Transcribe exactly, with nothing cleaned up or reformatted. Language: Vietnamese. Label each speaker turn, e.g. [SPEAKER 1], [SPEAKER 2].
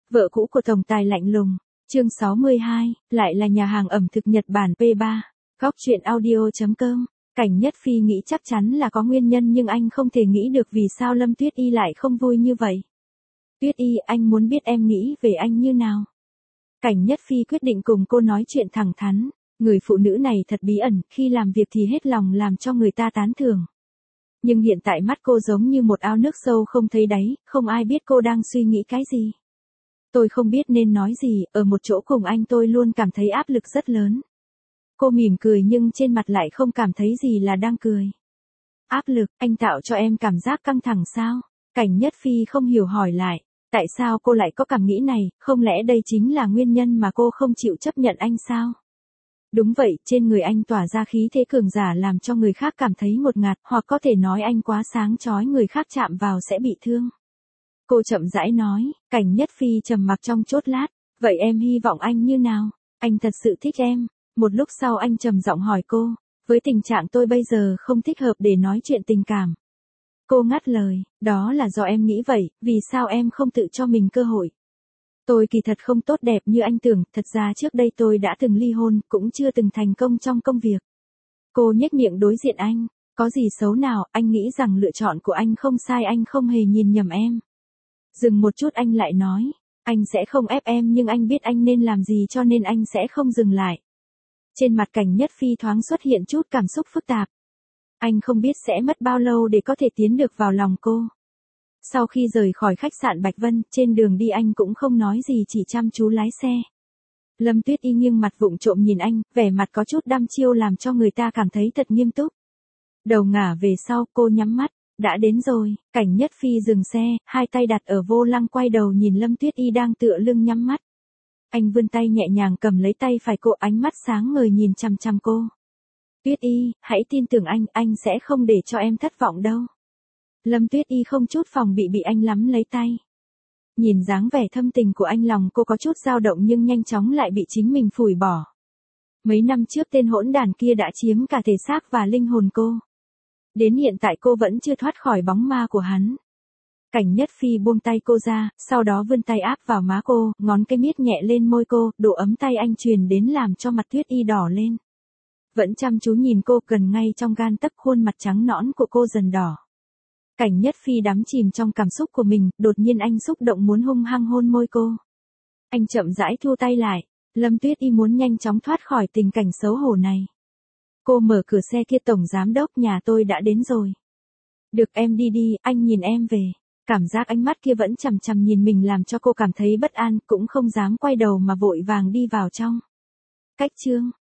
[SPEAKER 1] Vợ cũ của tổng tài lạnh lùng. Chương sáu mươi hai, lại là nhà hàng ẩm thực Nhật Bản P ba. Góc truyện audio chấm com. Cảnh Nhất Phi nghĩ chắc chắn là có nguyên nhân nhưng anh không thể nghĩ được vì sao Lâm Tuyết Y lại không vui như vậy. Tuyết Y, anh muốn biết em nghĩ về anh như nào. Cảnh Nhất Phi quyết định cùng cô nói chuyện thẳng thắn. Người phụ nữ này thật bí ẩn, khi làm việc thì hết lòng làm cho người ta tán thưởng. Nhưng hiện tại mắt cô giống như một ao nước sâu không thấy đáy, không ai biết cô đang suy nghĩ cái gì. Tôi không biết nên nói gì, ở một chỗ cùng anh tôi luôn cảm thấy áp lực rất lớn. Cô mỉm cười nhưng trên mặt lại không cảm thấy gì là đang cười. Áp lực, anh tạo cho em cảm giác căng thẳng sao? Cảnh Nhất Phi không hiểu hỏi lại, tại sao cô lại có cảm nghĩ này, không lẽ đây chính là nguyên nhân mà cô không chịu chấp nhận anh sao? Đúng vậy, trên người anh tỏa ra khí thế cường giả làm cho người khác cảm thấy ngột ngạt, hoặc có thể nói anh quá sáng chói người khác chạm vào sẽ bị thương. Cô chậm rãi nói, Cảnh Nhất Phi trầm mặc trong chốt lát, vậy em hy vọng anh như nào? Anh thật sự thích em. Một lúc sau anh trầm giọng hỏi cô, với tình trạng tôi bây giờ không thích hợp để nói chuyện tình cảm. Cô ngắt lời, đó là do em nghĩ vậy, vì sao em không tự cho mình cơ hội? Tôi kỳ thật không tốt đẹp như anh tưởng, thật ra trước đây tôi đã từng ly hôn, cũng chưa từng thành công trong công việc. Cô nhếch miệng đối diện anh, có gì xấu nào, anh nghĩ rằng lựa chọn của anh không sai, anh không hề nhìn nhầm em. Dừng một chút anh lại nói, anh sẽ không ép em nhưng anh biết anh nên làm gì cho nên anh sẽ không dừng lại. Trên mặt Cảnh Nhất Phi thoáng xuất hiện chút cảm xúc phức tạp. Anh không biết sẽ mất bao lâu để có thể tiến được vào lòng cô. Sau khi rời khỏi khách sạn Bạch Vân, trên đường đi anh cũng không nói gì chỉ chăm chú lái xe. Lâm Tuyết Y nghiêng mặt vụng trộm nhìn anh, vẻ mặt có chút đăm chiêu làm cho người ta cảm thấy thật nghiêm túc. Đầu ngả về sau, cô nhắm mắt, đã đến rồi. Cảnh Nhất Phi dừng xe, hai tay đặt ở vô lăng quay đầu nhìn Lâm Tuyết Y đang tựa lưng nhắm mắt. Anh vươn tay nhẹ nhàng cầm lấy tay phải cô, ánh mắt sáng ngời nhìn chằm chằm cô. Tuyết Y, hãy tin tưởng anh, anh sẽ không để cho em thất vọng đâu. Lâm Tuyết Y không chút phòng bị bị anh nắm lấy tay. Nhìn dáng vẻ thâm tình của anh lòng cô có chút dao động nhưng nhanh chóng lại bị chính mình phủi bỏ. Mấy năm trước tên hỗn đàn kia đã chiếm cả thể xác và linh hồn cô. Đến hiện tại cô vẫn chưa thoát khỏi bóng ma của hắn. Cảnh Nhất Phi buông tay cô ra, sau đó vươn tay áp vào má cô, ngón cái miết nhẹ lên môi cô, độ ấm tay anh truyền đến làm cho mặt Tuyết Y đỏ lên. Vẫn chăm chú nhìn cô, gần ngay trong gan tấc, khuôn mặt trắng nõn của cô dần đỏ. Cảnh Nhất Phi đắm chìm trong cảm xúc của mình, đột nhiên anh xúc động muốn hung hăng hôn môi cô. Anh chậm rãi thu tay lại, Lâm Tuyết Y muốn nhanh chóng thoát khỏi tình cảnh xấu hổ này. Cô mở cửa xe kia, tổng giám đốc, nhà tôi đã đến rồi. Được, em đi đi, anh nhìn em về. Cảm giác ánh mắt kia vẫn chằm chằm nhìn mình làm cho cô cảm thấy bất an, cũng không dám quay đầu mà vội vàng đi vào trong. Cách chương